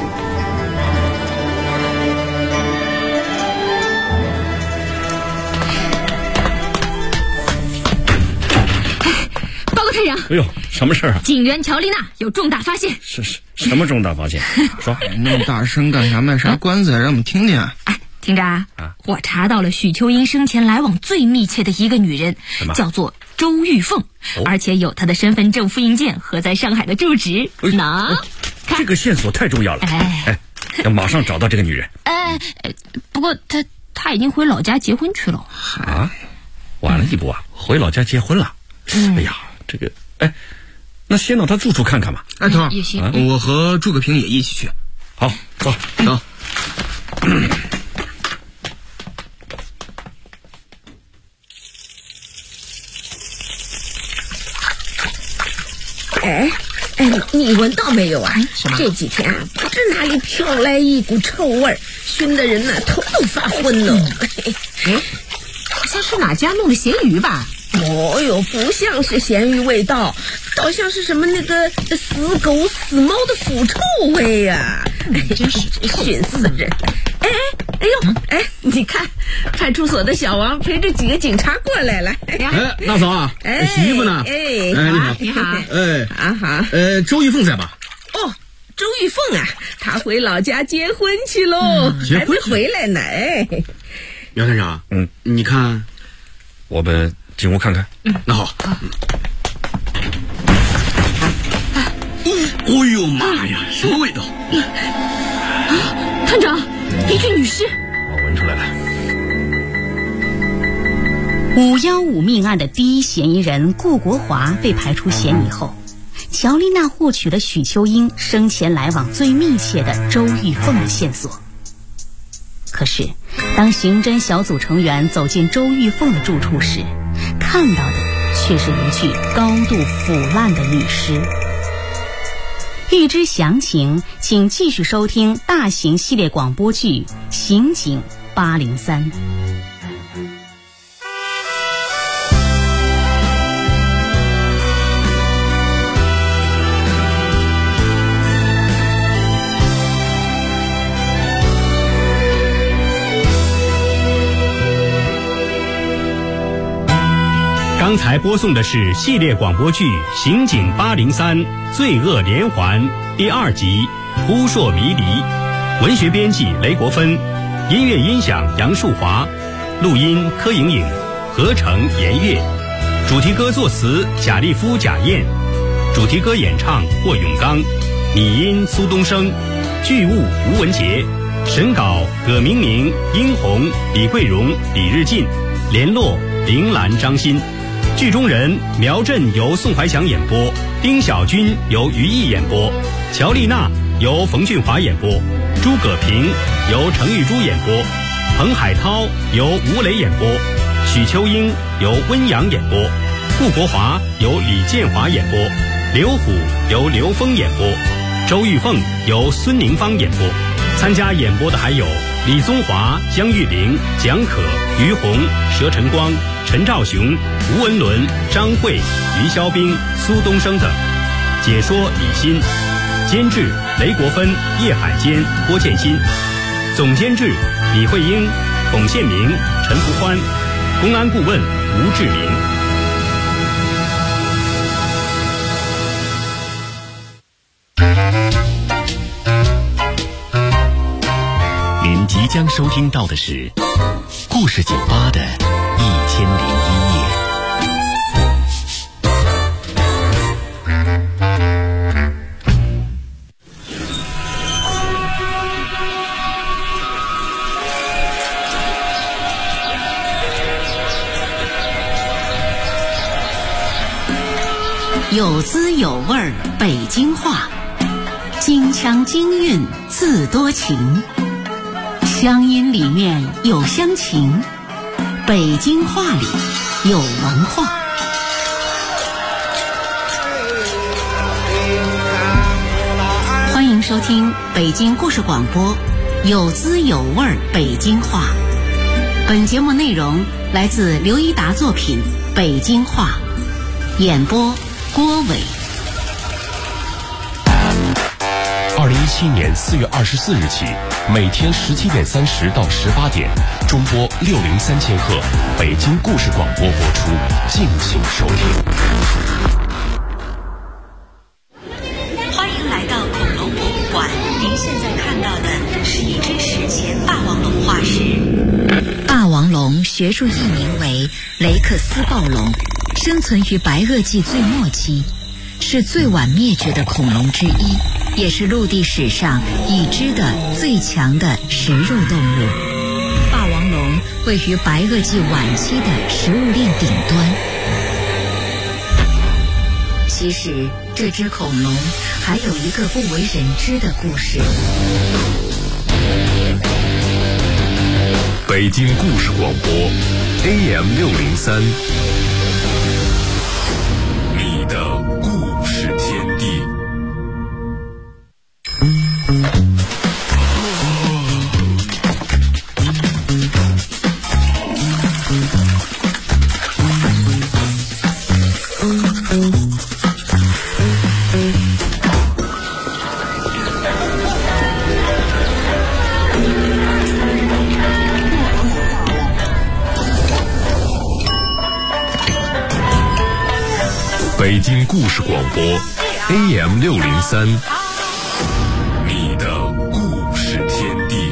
报告探长。 哎呦，什么事儿啊？ 警员乔丽娜有重大发现。 是什么重大发现？说。 那么大声干啥？卖啥关子？让我们听听啊！ 听着啊，我查到了许秋英生前来往最密切的一个女人，叫做周玉凤，而且有她的身份证复印件和在上海的住址。 这个线索太重要了。要马上找到这个女人。 不过她已经回老家结婚去了。 啊，晚了一步啊，回老家结婚了。哎呀，这个那先到她住处看看吧。 头儿也行， 我和诸葛平也一起去。 好，走。 你闻到没有啊？这几天不知哪里飘来一股臭味儿，熏得人头都发昏了。 好像是哪家弄的咸鱼吧？ 哦哟，不像是咸鱼味道，倒像是什么那个死狗死猫的腐臭味呀！ 真是熏死人！你看，派出所的小王陪着几个警察过来了。 大嫂啊，洗衣服呢。 你好。好。 周玉凤在吧？ 哦，周玉凤啊，她回老家结婚去喽，还没回来呢。 姚探长，你看， 我们进屋看看。 那好。哎呦妈呀，什么味道？ 探长，一具女尸。 我闻出来了。 515命案的第一嫌疑人顾国华被排除嫌疑后，乔丽娜获取了许秋英生前来往最密切的周玉凤的线索。可是，当刑侦小组成员走进周玉凤的住处时，看到的却是一具高度腐烂的女尸。欲知详情，请继续收听大型系列广播剧《刑警803》。 刚才播送的是系列广播剧《刑警803罪恶连环》第2集《扑朔迷离》，文学编辑雷国芬，音乐音响杨树华，录音柯莹莹，合成严月，主题歌作词贾立夫、贾燕，主题歌演唱霍永刚，拟音苏东升，剧务吴文杰，审稿葛明明、殷红、李桂荣、李日进，联络铃兰、张欣。剧中人苗振由宋怀祥演播，丁小军由于毅演播，乔丽娜由冯俊华演播，诸葛平由程玉珠演播，彭海涛由吴磊演播，许秋英由温阳演播，顾国华由李建华演播，刘虎由刘峰演播，周玉凤由孙宁芳演播。参加演播的还有李宗华、江玉玲、蒋可、于红、佘晨光、陈兆雄、吴文伦、张慧、于肖兵、苏东升等。解说李欣，监制雷国芬、叶海坚、郭建新，总监制李慧英、孔宪明、陈福欢，公安顾问吴志明。 您即将收听到的是故事酒吧的1001夜。 有滋有味儿北京话，京腔京韵字多情，乡音里面有乡情，北京话里有文化。欢迎收听北京故事广播，有滋有味儿北京话。 本节目内容来自刘一达作品《北京话》，演播郭伟。 2017年4月24日起，每天17点30到18点，中波603千赫北京故事广播播出，敬请收听。 欢迎来到恐龙博物馆，您现在看到的是一只史前霸王龙化石。霸王龙学术译名为雷克斯暴龙，生存于白垩纪最末期，是最晚灭绝的恐龙之一，也是陆地史上已知的最强的食肉动物。霸王龙位于白垩纪晚期的食物链顶端。其实这只恐龙还有一个不为人知的故事。 北京故事广播 AM603， 你的故事天地。北京故事广播 AM603， 你的故事天地。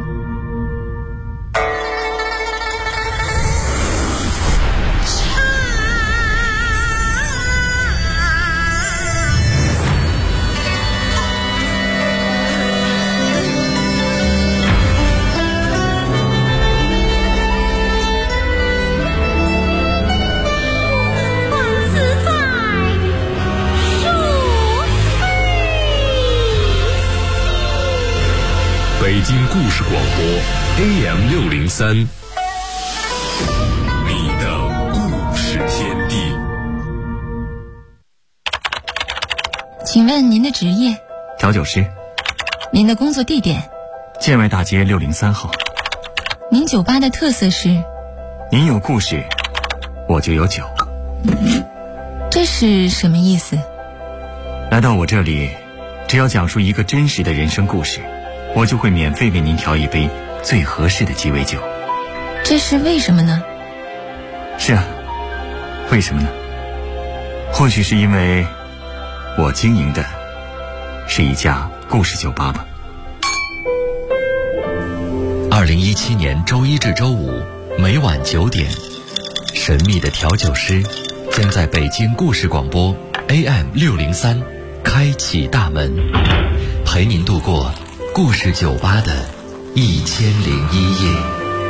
北京故事广播 AM603， 你的故事天地。 请问您的职业？ 调酒师。 您的工作地点？ 建外大街603号。 您酒吧的特色是？ 您有故事，我就有酒。 这是什么意思？ 来到我这里，只要讲述一个真实的人生故事，我就会免费为您调一杯最合适的鸡尾酒。 这是为什么呢？ 是啊，为什么呢？或许是因为我经营的是一家故事酒吧吧。 2017年周一至周五每晚9点，神秘的调酒师将在北京故事广播 AM603 开启大门，陪您度过故事酒吧的1001夜。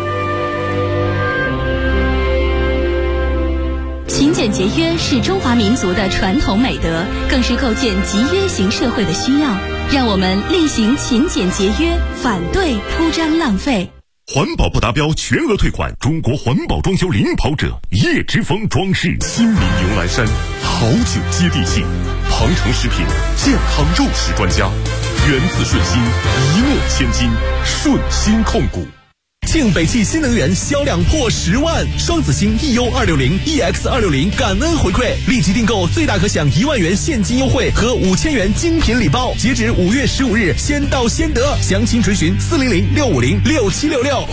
勤俭节约是中华民族的传统美德，更是构建集约型社会的需要。让我们厉行勤俭节约，反对铺张浪费。 环保不达标全额退款，中国环保装修领跑者叶之峰装饰，新民牛栏山好酒接地气，庞城食品健康肉食专家，源自顺心，一诺千金，顺心控股。 庆北汽新能源销量破10万，双子星 EU260、EX260 感恩回馈，立即订购最大可享1万元现金优惠和5000元精品礼包，截止5月15日，先到先得，详情垂询400-650-6766。